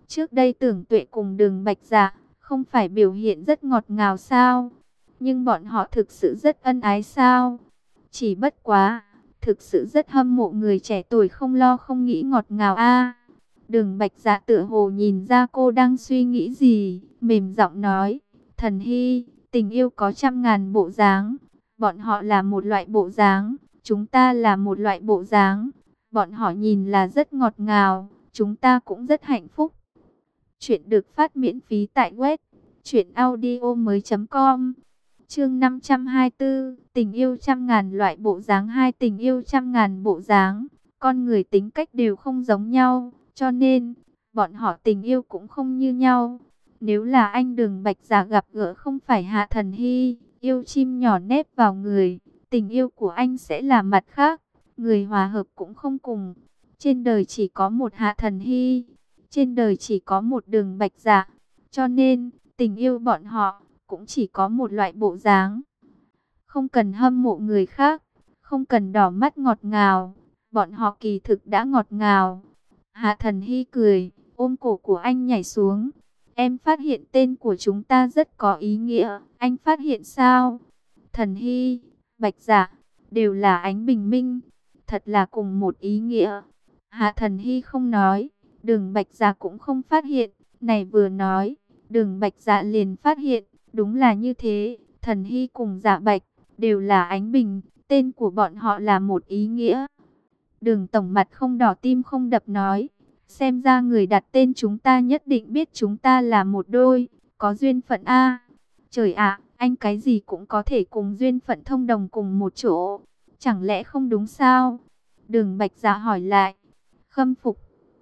Trước đây Tưởng Tuệ cùng Đường Bạch Dạ không phải biểu hiện rất ngọt ngào sao? Nhưng bọn họ thực sự rất ân ái sao? Chỉ bất quá, thực sự rất hâm mộ người trẻ tuổi không lo không nghĩ ngọt ngào a. Đường Bạch Dạ tựa hồ nhìn ra cô đang suy nghĩ gì, mềm giọng nói, Thần Hy, tình yêu có trăm ngàn bộ dáng, bọn họ là một loại bộ dáng, chúng ta là một loại bộ dáng, bọn họ nhìn là rất ngọt ngào, chúng ta cũng rất hạnh phúc. Chuyện được phát miễn phí tại web truyệnaudiomoi.com. Chương 524, tình yêu trăm ngàn loại bộ dáng. Hai, tình yêu trăm ngàn bộ dáng. Con người tính cách đều không giống nhau, cho nên bọn họ tình yêu cũng không như nhau. Nếu là anh Đường Bạch Dạ gặp gỡ không phải Hạ Thần Hy, yêu chim nhỏ nép vào người, tình yêu của anh sẽ là mặt khác, người hòa hợp cũng không cùng. Trên đời chỉ có một Hạ Thần Hy, trên đời chỉ có một Đường Bạch Dạ, cho nên tình yêu bọn họ cũng chỉ có một loại bộ dáng. Không cần hâm mộ người khác, không cần đỏ mắt ngọt ngào, bọn họ kỳ thực đã ngọt ngào. Hạ Thần Hy cười, ôm cổ của anh nhảy xuống. Em phát hiện tên của chúng ta rất có ý nghĩa, anh phát hiện sao? Thần Hy, Bạch Dạ, đều là ánh bình minh, thật là cùng một ý nghĩa. Hạ Thần Hy không nói, Đường Bạch Dạ cũng không phát hiện, này vừa nói, Đường Bạch Dạ liền phát hiện, đúng là như thế, Thần Hy cùng Dạ Bạch đều là ánh bình, tên của bọn họ là một ý nghĩa. Đường tổng mặt không đỏ tim không đập nói, xem ra người đặt tên chúng ta nhất định biết chúng ta là một đôi, có duyên phận a. Trời ạ, anh cái gì cũng có thể cùng duyên phận thông đồng cùng một chỗ, chẳng lẽ không đúng sao? Đường Bạch Dạ hỏi lại, khâm phục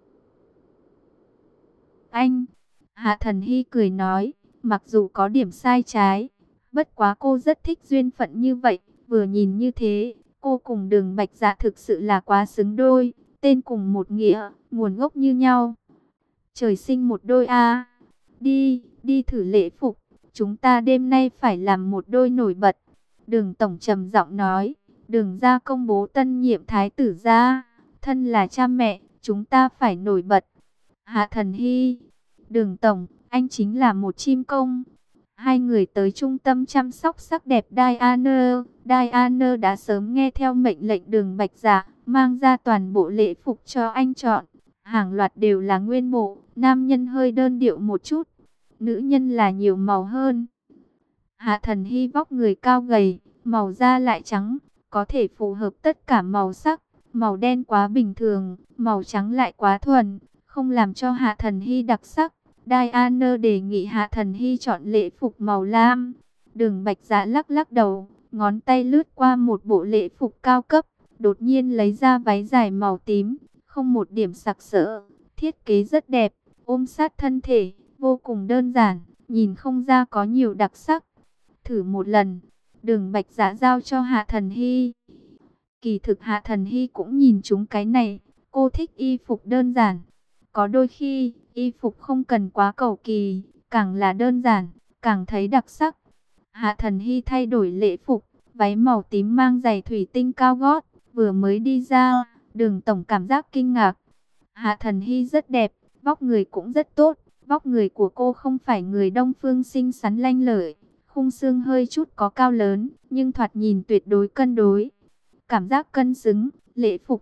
anh. Hạ Thần Hy cười nói, mặc dù có điểm sai trái, bất quá cô rất thích duyên phận như vậy, vừa nhìn như thế, cô cùng Đường Bạch Dạ thực sự là quá xứng đôi, tên cùng một nghĩa, nguồn gốc như nhau. Trời sinh một đôi a. Đi thử lễ phục, chúng ta đêm nay phải làm một đôi nổi bật. Đường tổng trầm giọng nói, Đường gia công bố tân nhiệm thái tử gia, thân là cha mẹ, chúng ta phải nổi bật. Hạ Thần Hy, Đường tổng, anh chính là một chim công. Hai người tới trung tâm chăm sóc sắc đẹp Diana. Diana đã sớm nghe theo mệnh lệnh Đường Bạch Dạ, mang ra toàn bộ lễ phục cho anh chọn. Hàng loạt đều là nguyên bộ, nam nhân hơi đơn điệu một chút, nữ nhân là nhiều màu hơn. Hạ Thần Hy vóc người cao gầy, màu da lại trắng, có thể phù hợp tất cả màu sắc. Màu đen quá bình thường, màu trắng lại quá thuần, không làm cho Hạ Thần Hy đặc sắc. Diana đề nghị Hạ Thần Hy chọn lễ phục màu lam. Đường Bạch Dạ lắc lắc đầu, ngón tay lướt qua một bộ lễ phục cao cấp, đột nhiên lấy ra váy dài màu tím, không một điểm sặc sỡ, thiết kế rất đẹp, ôm sát thân thể, vô cùng đơn giản, nhìn không ra có nhiều đặc sắc. Thử một lần, Đường Bạch Dạ giao cho Hạ Thần Hy. Kỳ thực Hạ Thần Hy cũng nhìn chúng cái này, cô thích y phục đơn giản. Có đôi khi, y phục không cần quá cầu kỳ, càng là đơn giản, càng thấy đặc sắc. Hạ Thần Hy thay đổi lễ phục, váy màu tím mang giày thủy tinh cao gót, vừa mới đi ra, Đường tổng cảm giác kinh ngạc. Hạ Thần Hy rất đẹp, vóc người cũng rất tốt, vóc người của cô không phải người Đông phương xinh xắn lanh lợi, khung xương hơi chút có cao lớn, nhưng thoạt nhìn tuyệt đối cân đối. Cảm giác cân xứng, lễ phục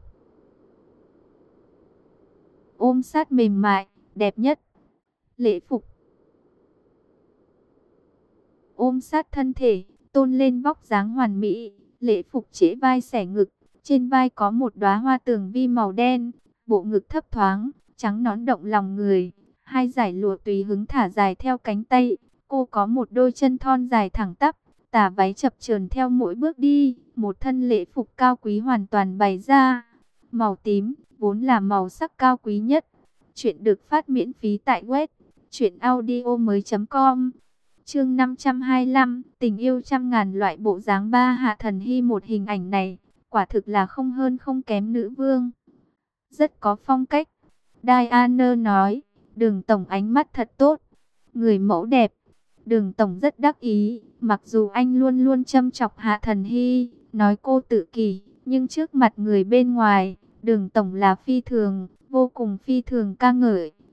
ôm sát mềm mại, đẹp nhất. Lễ phục ôm sát thân thể, tôn lên vóc dáng hoàn mỹ. Lễ phục trễ vai xẻ ngực, trên vai có một đóa hoa tường vi màu đen, bộ ngực thấp thoáng, trắng nõn động lòng người. Hai dải lụa tùy hứng thả dài theo cánh tay, cô có một đôi chân thon dài thẳng tắp, tà váy chập chờn theo mỗi bước đi, một thân lễ phục cao quý hoàn toàn bày ra. Màu tím vốn là màu sắc cao quý nhất. Chuyện được phát miễn phí tại web truyệnaudiomoi.com. Chương 525, tình yêu trăm ngàn loại bộ dáng. Ba, Hạ Thần Hy một hình ảnh này, quả thực là không hơn không kém nữ vương, rất có phong cách. Diana nói, Đường tổng ánh mắt thật tốt, người mẫu đẹp. Đường tổng rất đắc ý, mặc dù anh luôn luôn châm chọc Hạ Thần Hy, nói cô tự kỷ, nhưng trước mặt người bên ngoài, Đường tổng là phi thường, vô cùng phi thường ca ngợi.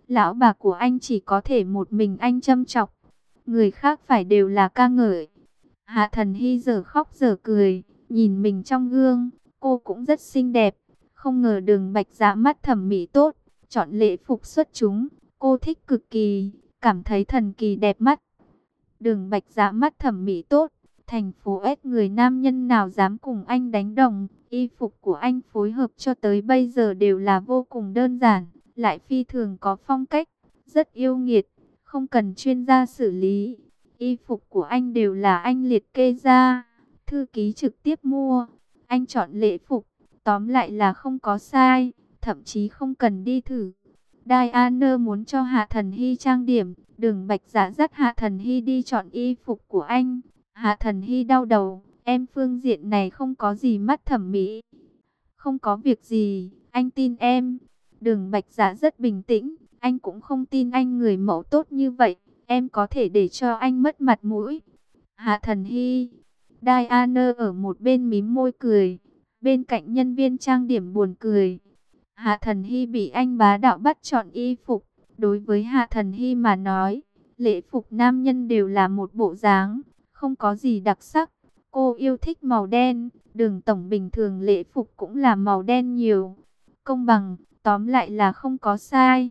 lão bà của anh chỉ có thể một mình anh châm chọc, người khác phải đều là ca ngợi. Hạ Thần Hy giờ khóc giờ cười, nhìn mình trong gương, cô cũng rất xinh đẹp. Không ngờ Đường Bạch Dạ mắt thẩm mỹ tốt, chọn lễ phục xuất chúng, cô thích cực kỳ, cảm thấy thần kỳ đẹp mắt. Đường Bạch Dạ mắt thẩm mỹ tốt, thành phố S người nam nhân nào dám cùng anh đánh đồng. Y phục của anh phối hợp cho tới bây giờ đều là vô cùng đơn giản, lại phi thường có phong cách, rất yêu nghiệt, không cần chuyên gia xử lý. Y phục của anh đều là anh liệt kê ra, thư ký trực tiếp mua, anh chọn lễ phục, tóm lại là không có sai, thậm chí không cần đi thử. Diana muốn cho Hạ Thần Hy trang điểm, Đường Bạch Dạ dắt Hạ Thần Hy đi chọn y phục của anh. Hạ Thần Hy đau đầu, em phương diện này không có gì mắt thẩm mỹ. Không có việc gì, anh tin em. Đường Bạch Dạ rất bình tĩnh, anh cũng không tin anh người mẫu tốt như vậy, em có thể để cho anh mất mặt mũi. Hạ Thần Hy, Diana ở một bên mím môi cười, bên cạnh nhân viên trang điểm buồn cười. Hạ Thần Hy bị anh bá đạo bắt chọn y phục, đối với Hạ Thần Hy mà nói, lễ phục nam nhân đều là một bộ dáng, không có gì đặc sắc. Cô yêu thích màu đen, Đường tổng bình thường lễ phục cũng là màu đen nhiều. Công bằng, tóm lại là không có sai.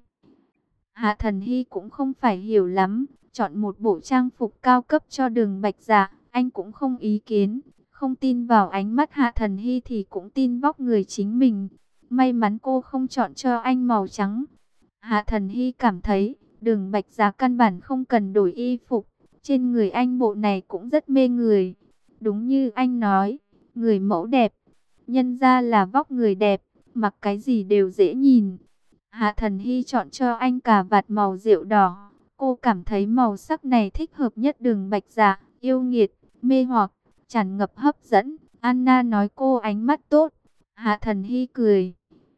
Hạ Thần Hy cũng không phải hiểu lắm, chọn một bộ trang phục cao cấp cho Đường Bạch Dạ, anh cũng không ý kiến. Không tin vào ánh mắt Hạ Thần Hy thì cũng tin vóc người chính mình. May mắn cô không chọn cho anh màu trắng. Hạ Thần Hy cảm thấy, Đường Bạch Dạ căn bản không cần đổi y phục. Trên người anh bộ này cũng rất mê người. Đúng như anh nói, người mẫu đẹp, nhân ra là vóc người đẹp, mặc cái gì đều dễ nhìn. Hạ Thần Hy chọn cho anh cà vạt màu rượu đỏ. Cô cảm thấy màu sắc này thích hợp nhất Đường Bạch Dạ, yêu nghiệt, mê hoặc, tràn ngập hấp dẫn. Anna nói cô ánh mắt tốt. Hạ Thần Hy cười.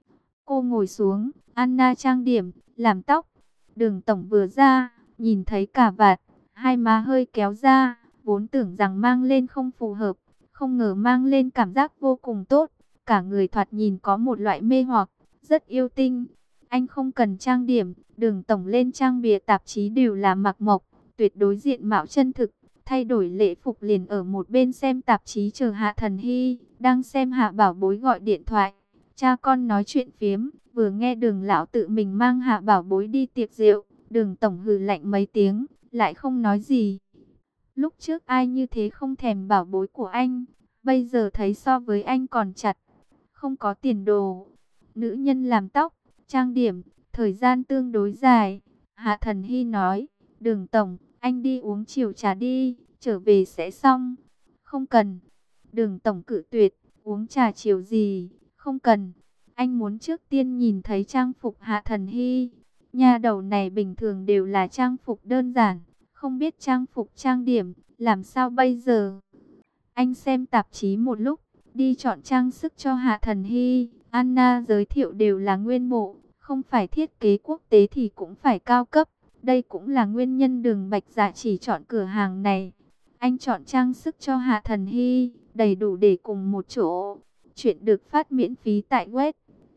Cô ngồi xuống, Anna trang điểm, làm tóc. Đường tổng vừa ra, nhìn thấy cà vạt, hai má hơi kéo ra, vốn tưởng rằng mang lên không phù hợp, không ngờ mang lên cảm giác vô cùng tốt. Cả người thoạt nhìn có một loại mê hoặc, rất yêu tinh. Anh không cần trang điểm, Đường tổng lên trang bìa tạp chí đều là mặc mộc, tuyệt đối diện mạo chân thực. Thay đổi lễ phục liền ở một bên xem tạp chí chờ Hạ Thần Hy, đang xem Hạ Bảo Bối gọi điện thoại. Cha con nói chuyện phiếm, vừa nghe Đường lão tự mình mang Hạ Bảo Bối đi tiệc rượu, Đường tổng hừ lạnh mấy tiếng, lại không nói gì. Lúc trước ai như thế không thèm bảo bối của anh, bây giờ thấy so với anh còn chặt, không có tiền đồ. Nữ nhân làm tóc, trang điểm, thời gian tương đối dài. Hạ Thần Hy nói, Đường tổng, anh đi uống chiều trà đi, trở về sẽ xong. Không cần. Đường tổng cự tuyệt, uống trà chiều gì, không cần. Anh muốn trước tiên nhìn thấy trang phục Hạ Thần Hy. Nha đầu này bình thường đều là trang phục đơn giản, không biết trang phục trang điểm, làm sao bây giờ? Anh xem tạp chí một lúc, đi chọn trang sức cho Hạ Thần Hy. Anna giới thiệu đều là nguyên bộ, không phải thiết kế quốc tế thì cũng phải cao cấp. Đây cũng là nguyên nhân Đường Bạch Dạ chỉ chọn cửa hàng này. Anh chọn trang sức cho Hạ Thần Hy, đầy đủ để cùng một chỗ. Chuyện được phát miễn phí tại web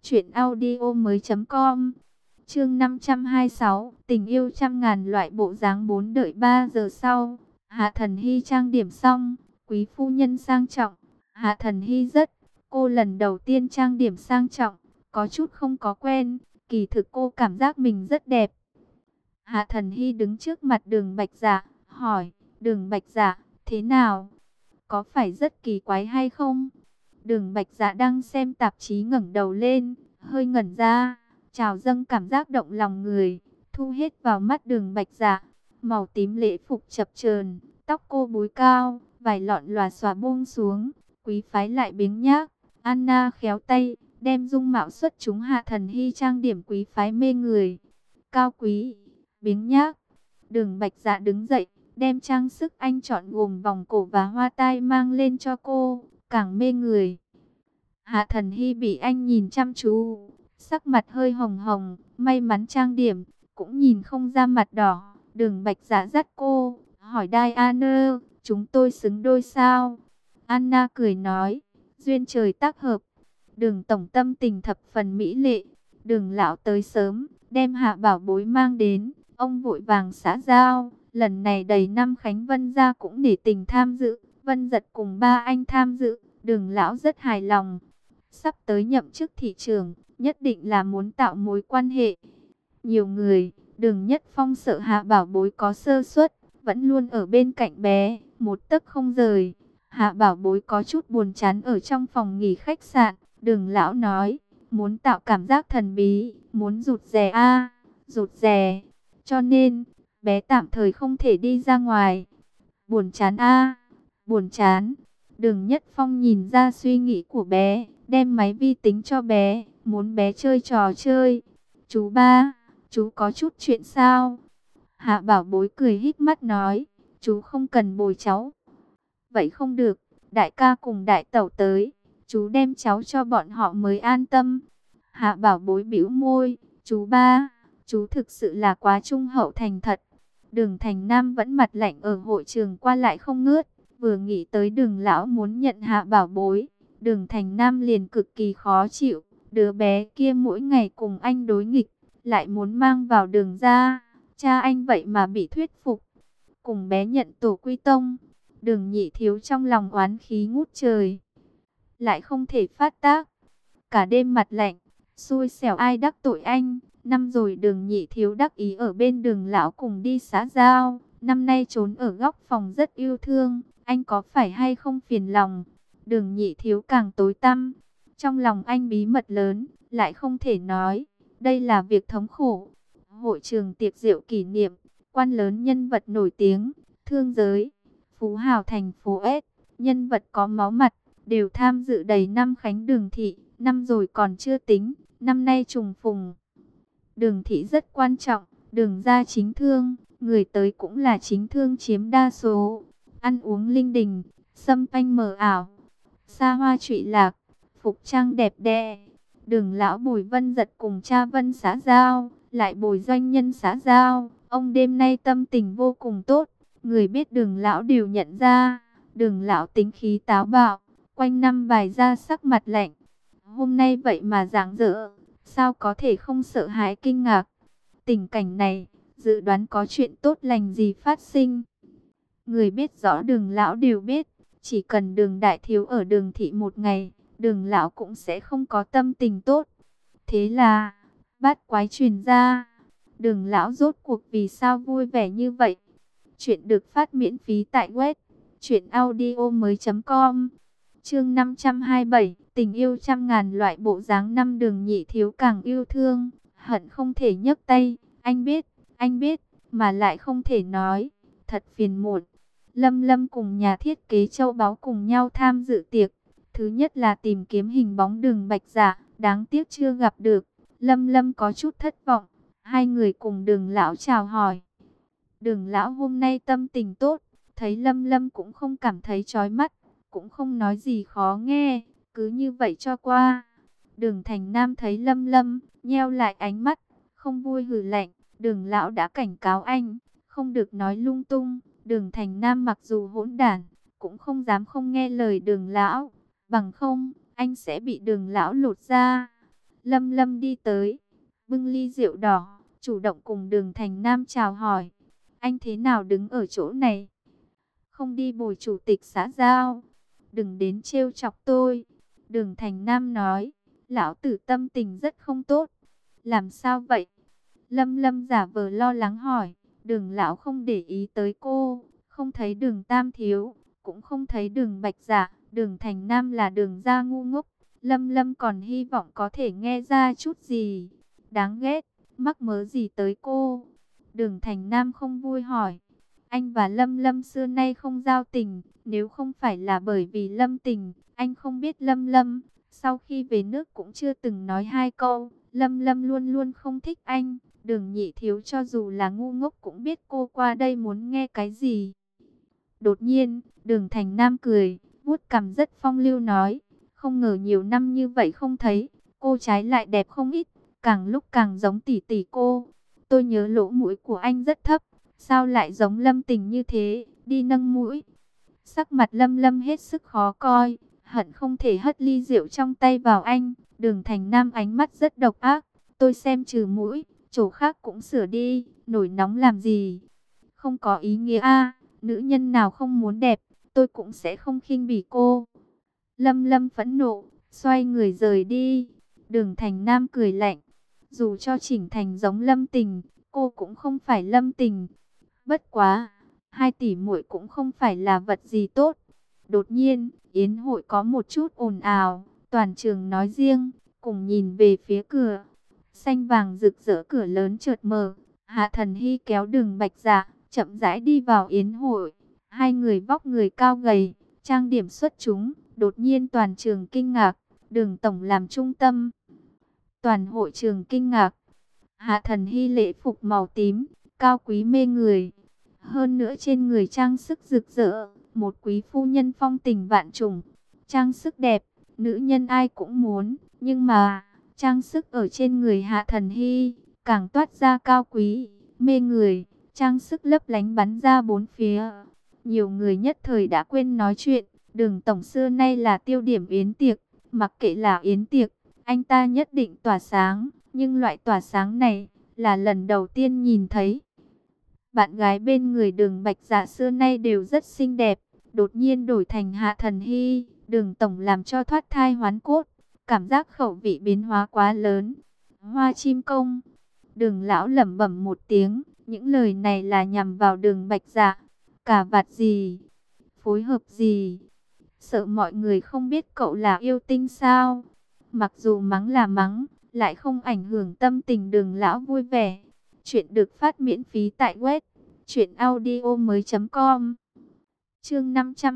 truyệnaudiomoi.com. Chương 526, tình yêu trăm ngàn loại bộ dáng 4 đợi 3 giờ sau. Hạ Thần Hy trang điểm xong, quý phu nhân sang trọng. Hạ Thần Hy cô lần đầu tiên trang điểm sang trọng, có chút không có quen, kỳ thực cô cảm giác mình rất đẹp. Hạ Thần Hy đứng trước mặt Đường Bạch Dạ, hỏi, Đường Bạch Dạ, thế nào? Có phải rất kỳ quái hay không? Đường Bạch Dạ đang xem tạp chí ngẩng đầu lên, hơi ngẩn ra, trào dâng cảm giác động lòng người, thu hết vào mắt Đường Bạch Dạ. Màu tím lễ phục chập chờn, tóc cô búi cao, vài lọn lòa xòa buông xuống, quý phái lại biếng nhác. Anna khéo tay, đem dung mạo xuất chúng Hạ Thần Hy trang điểm quý phái mê người. Cao quý, biếng nhác. Đường Bạch Dạ đứng dậy, đem trang sức anh chọn gồm vòng cổ và hoa tai mang lên cho cô, càng mê người. Hạ Thần Hy bị anh nhìn chăm chú, sắc mặt hơi hồng hồng, may mắn trang điểm, cũng nhìn không ra mặt đỏ. Đường Bạch Dạ dắt cô, hỏi Diana, chúng tôi xứng đôi sao? Anna cười nói, duyên trời tác hợp. Đường tổng tâm tình thập phần mỹ lệ, Đường lão tới sớm, đem Hạ Bảo Bối mang đến. Ông vội vàng xã giao, lần này đầy năm Khánh Vân gia cũng nể tình tham dự, Vân Giật cùng ba anh tham dự, Đường lão rất hài lòng. Sắp tới nhậm chức thị trưởng, nhất định là muốn tạo mối quan hệ. Nhiều người, Đường Nhất Phong sợ Hạ Bảo Bối có sơ suất, vẫn luôn ở bên cạnh bé, một tấc không rời. Hạ Bảo Bối có chút buồn chán ở trong phòng nghỉ khách sạn, Đường lão nói, muốn tạo cảm giác thần bí, muốn rụt rè rụt rè. Cho nên, bé tạm thời không thể đi ra ngoài. Buồn chán buồn chán. Đường Nhất Phong nhìn ra suy nghĩ của bé, đem máy vi tính cho bé, muốn bé chơi trò chơi. Chú ba, chú có chút chuyện sao? Hạ Bảo Bối cười híp mắt nói, chú không cần bồi cháu. Vậy không được, đại ca cùng đại tẩu tới, chú đem cháu cho bọn họ mới an tâm. Hạ Bảo Bối bĩu môi, chú ba, chú thực sự là quá trung hậu thành thật. Đường Thành Nam vẫn mặt lạnh ở hội trường qua lại không ngớt, vừa nghĩ tới Đường lão muốn nhận Hạ Bảo Bối, Đường Thành Nam liền cực kỳ khó chịu. Đứa bé kia mỗi ngày cùng anh đối nghịch, lại muốn mang vào Đường ra, cha anh vậy mà bị thuyết phục, cùng bé nhận tổ quy tông. Đường Nhị Thiếu trong lòng oán khí ngút trời, lại không thể phát tác, cả đêm mặt lạnh, xui xẻo ai đắc tội anh. Năm rồi Đường Nhị Thiếu đắc ý ở bên Đường lão cùng đi xã giao, năm nay trốn ở góc phòng rất yêu thương, anh có phải hay không phiền lòng? Đường Nhị Thiếu càng tối tăm, trong lòng anh bí mật lớn, lại không thể nói, đây là việc thống khổ. Hội trường tiệc rượu kỷ niệm, quan lớn nhân vật nổi tiếng, thương giới, phú hào thành phố S, nhân vật có máu mặt, đều tham dự đầy năm khánh Đường thị, năm rồi còn chưa tính, năm nay trùng phùng. Đường thị rất quan trọng, Đường gia chính thương, người tới cũng là chính thương chiếm đa số, ăn uống linh đình, sâm panh mờ ảo, xa hoa trụy lạc, phục trang đẹp đẽ. Đường lão Bùi Vân Giật cùng cha Vân xã giao, lại Bùi doanh nhân xã giao, ông đêm nay tâm tình vô cùng tốt, người biết Đường lão đều nhận ra. Đường lão tính khí táo bạo, quanh năm bày ra sắc mặt lạnh, hôm nay vậy mà rạng rỡ, sao có thể không sợ hãi kinh ngạc. Tình cảnh này, dự đoán có chuyện tốt lành gì phát sinh. Người biết rõ Đường lão đều biết, chỉ cần Đường đại thiếu ở Đường thị một ngày, Đường lão cũng sẽ không có tâm tình tốt. Thế là, bát quái truyền ra, Đường lão rốt cuộc vì sao vui vẻ như vậy. Chuyện được phát miễn phí tại web truyệnaudiomoi.com. Chương 527, tình yêu trăm ngàn loại bộ dáng. Năm Đường Nhị Thiếu càng yêu thương, hận không thể nhấc tay, anh biết, mà lại không thể nói, thật phiền muộn. Lâm Lâm cùng nhà thiết kế châu báu cùng nhau tham dự tiệc. Thứ nhất là tìm kiếm hình bóng Đường Bạch Dạ, đáng tiếc chưa gặp được. Lâm Lâm có chút thất vọng. Hai người cùng Đường lão chào hỏi. Đường lão hôm nay tâm tình tốt, thấy Lâm Lâm cũng không cảm thấy chói mắt, cũng không nói gì khó nghe, cứ như vậy cho qua. Đường Thành Nam thấy Lâm Lâm, nheo lại ánh mắt, không vui hừ lạnh, Đường lão đã cảnh cáo anh, không được nói lung tung. Đường Thành Nam mặc dù hỗn đản, cũng không dám không nghe lời Đường lão, bằng không, anh sẽ bị Đường lão lột ra. Lâm Lâm đi tới, bưng ly rượu đỏ, chủ động cùng Đường Thành Nam chào hỏi. Anh thế nào đứng ở chỗ này? Không đi bồi chủ tịch xã giao. Đừng đến trêu chọc tôi. Đường Thành Nam nói, lão tử tâm tình rất không tốt. Làm sao vậy? Lâm Lâm giả vờ lo lắng hỏi. Đường lão không để ý tới cô, không thấy Đường Tam Thiếu, cũng không thấy Đường Bạch Dạ. Đường Thành Nam là Đường gia ngu ngốc. Lâm Lâm còn hy vọng có thể nghe ra chút gì. Đáng ghét, mắc mớ gì tới cô? Đường Thành Nam không vui hỏi. Anh và Lâm Lâm xưa nay không giao tình, nếu không phải là bởi vì Lâm Tình, anh không biết Lâm Lâm. Sau khi về nước cũng chưa từng nói hai câu, Lâm Lâm luôn luôn không thích anh. Đường Nhị Thiếu cho dù là ngu ngốc cũng biết cô qua đây muốn nghe cái gì. Đột nhiên, Đường Thành Nam cười, vuốt cằm rất phong lưu nói, không ngờ nhiều năm như vậy không thấy, cô trái lại đẹp không ít, càng lúc càng giống tỷ tỷ cô. Tôi nhớ lỗ mũi của anh rất thấp, sao lại giống Lâm Tình như thế, đi nâng mũi. Sắc mặt Lâm Lâm hết sức khó coi, hận không thể hất ly rượu trong tay vào anh. Đường Thành Nam ánh mắt rất độc ác, tôi xem trừ mũi, chỗ khác cũng sửa đi, nổi nóng làm gì? Không có ý nghĩa a, nữ nhân nào không muốn đẹp, tôi cũng sẽ không khinh bỉ cô. Lâm Lâm phẫn nộ, xoay người rời đi. Đường Thành Nam cười lạnh, dù cho chỉnh thành giống Lâm Tình, cô cũng không phải Lâm Tình. Bất quá, hai tỷ muội cũng không phải là vật gì tốt. Đột nhiên, yến hội có một chút ồn ào, toàn trường nói riêng, cùng nhìn về phía cửa. Xanh vàng rực rỡ cửa lớn chợt mở, Hạ Thần Hy kéo Đường Bạch Dạ, chậm rãi đi vào yến hội. Hai người vóc người cao gầy, trang điểm xuất chúng, đột nhiên toàn trường kinh ngạc, Đường tổng làm trung tâm. Toàn hội trường kinh ngạc. Hạ Thần Hy lễ phục màu tím, cao quý mê người. Hơn nữa trên người trang sức rực rỡ, một quý phu nhân phong tình vạn trùng. Trang sức đẹp, nữ nhân ai cũng muốn, nhưng mà trang sức ở trên người Hạ Thần Hy càng toát ra cao quý, mê người, trang sức lấp lánh bắn ra bốn phía. Nhiều người nhất thời đã quên nói chuyện, Đường tổng xưa nay là tiêu điểm yến tiệc, mặc kệ là yến tiệc, anh ta nhất định tỏa sáng, nhưng loại tỏa sáng này là lần đầu tiên nhìn thấy. Bạn gái bên người Đường Bạch Dạ xưa nay đều rất xinh đẹp, đột nhiên đổi thành Hạ Thần Hy, Đường tổng làm cho thoát thai hoán cốt, cảm giác khẩu vị biến hóa quá lớn. Hoa chim công, Đường lão lẩm bẩm một tiếng, những lời này là nhằm vào Đường Bạch Dạ. Cà vạt gì? Phối hợp gì? Sợ mọi người không biết cậu là yêu tinh sao? Mặc dù mắng là mắng, lại không ảnh hưởng tâm tình Đường lão vui vẻ. Chuyện được phát miễn phí tại web truyệnaudiomoi.com. Chương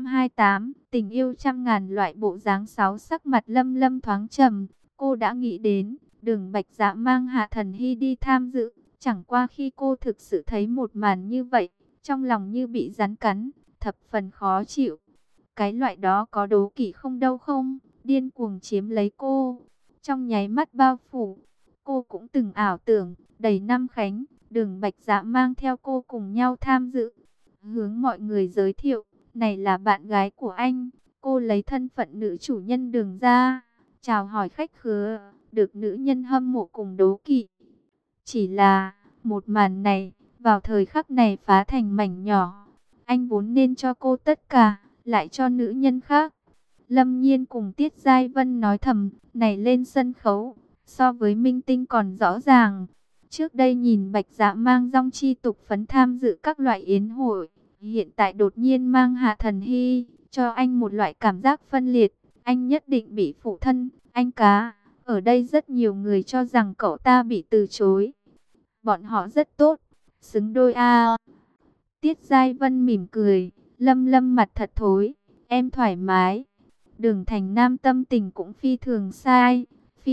528, tình yêu trăm ngàn loại bộ dáng. Sáu sắc mặt Lâm Lâm thoáng trầm, cô đã nghĩ đến Đường Bạch Dạ mang Hạ Thần Hy đi tham dự, chẳng qua khi cô thực sự thấy một màn như vậy, trong lòng như bị rắn cắn, thập phần khó chịu. Cái loại đó có đố kỵ không đâu không, điên cuồng chiếm lấy cô, trong nháy mắt bao phủ. Cô cũng từng ảo tưởng, đầy năm khánh, Đường Bạch Dạ mang theo cô cùng nhau tham dự. Hướng mọi người giới thiệu, này là bạn gái của anh, cô lấy thân phận nữ chủ nhân Đường ra, chào hỏi khách khứa, được nữ nhân hâm mộ cùng đố kỵ. Chỉ là, một màn này, vào thời khắc này phá thành mảnh nhỏ. Anh vốn nên cho cô tất cả, lại cho nữ nhân khác. Lâm Nhiên cùng Tiết Giai Vân nói thầm, này lên sân khấu, so với minh tinh còn rõ ràng. Trước đây nhìn Bạch Dạ mang Dong Chi tục phấn tham dự các loại yến hội, hiện tại đột nhiên mang Hạ Thần Hy, cho anh một loại cảm giác phân liệt. Anh nhất định bị phụ thân, anh cá. Ở đây rất nhiều người cho rằng cậu ta bị từ chối. Bọn họ rất tốt, xứng đôi a. Tiết Giai Vân mỉm cười, Lâm Lâm mặt thật thối, em thoải mái. Đường Thành Nam tâm tình cũng phi thường sai,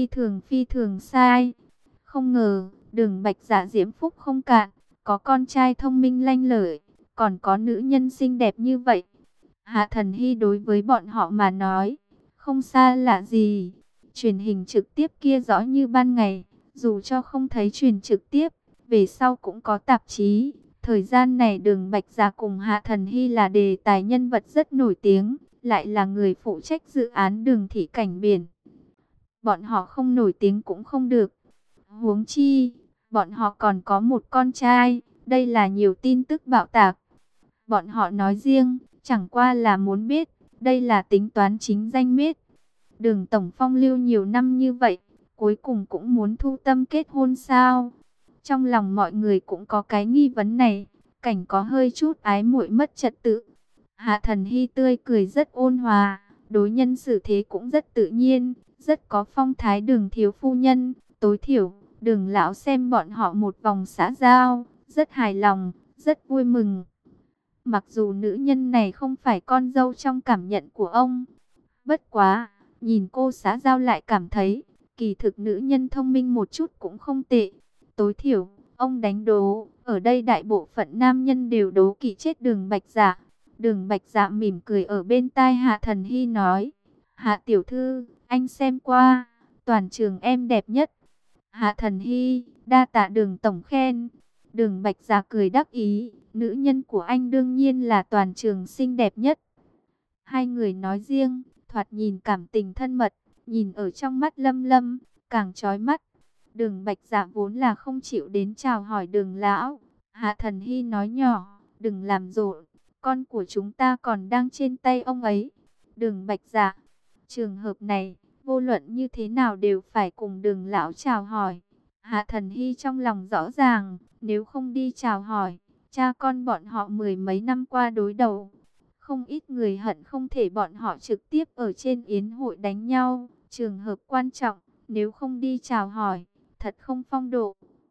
phi thường sai. Không ngờ, Đường Bạch Dạ diễm phúc không cạn, có con trai thông minh lanh lợi, còn có nữ nhân xinh đẹp như vậy. Hạ Thần Hy đối với bọn họ mà nói, không xa lạ gì. Truyền hình trực tiếp kia rõ như ban ngày, dù cho không thấy truyền trực tiếp, về sau cũng có tạp chí. Thời gian này Đường Bạch Dạ cùng Hạ Thần Hy là đề tài nhân vật rất nổi tiếng, lại là người phụ trách dự án Đường thị cảnh biển. Bọn họ không nổi tiếng cũng không được. Huống chi, bọn họ còn có một con trai, đây là nhiều tin tức bạo tạc. Bọn họ nói riêng, chẳng qua là muốn biết, đây là tính toán chính danh miết. Đường tổng phong lưu nhiều năm như vậy, cuối cùng cũng muốn thu tâm kết hôn sao? Trong lòng mọi người cũng có cái nghi vấn này, cảnh có hơi chút ái muội mất trật tự. Hạ Thần Hy tươi cười rất ôn hòa, đối nhân xử thế cũng rất tự nhiên, rất có phong thái Đường thiếu phu nhân. Tối thiểu, Đường lão xem bọn họ một vòng xã giao, rất hài lòng, rất vui mừng. Mặc dù nữ nhân này không phải con dâu trong cảm nhận của ông, bất quá, nhìn cô xã giao lại cảm thấy, kỳ thực nữ nhân thông minh một chút cũng không tệ. Tối thiểu, ông đánh đố, ở đây đại bộ phận nam nhân đều đố kỵ chết Đường Bạch Dạ. Đường Bạch Dạ mỉm cười ở bên tai Hạ Thần Hy nói, Hạ tiểu thư, anh xem qua, toàn trường em đẹp nhất. Hạ Thần Hy, đa tạ Đường tổng khen. Đường Bạch Dạ cười đắc ý, nữ nhân của anh đương nhiên là toàn trường xinh đẹp nhất. Hai người nói riêng, thoạt nhìn cảm tình thân mật, nhìn ở trong mắt Lâm Lâm, càng chói mắt. Đường Bạch Dạ vốn là không chịu đến chào hỏi Đường lão. Hạ Thần Hy nói nhỏ, đừng làm rộn, con của chúng ta còn đang trên tay ông ấy. Đường Bạch Dạ, trường hợp này, vô luận như thế nào đều phải cùng Đường lão chào hỏi. Hạ Thần Hy trong lòng rõ ràng, nếu không đi chào hỏi, cha con bọn họ mười mấy năm qua đối đầu. Không ít người hận không thể bọn họ trực tiếp ở trên yến hội đánh nhau. Trường hợp quan trọng, nếu không đi chào hỏi, thật không phong độ.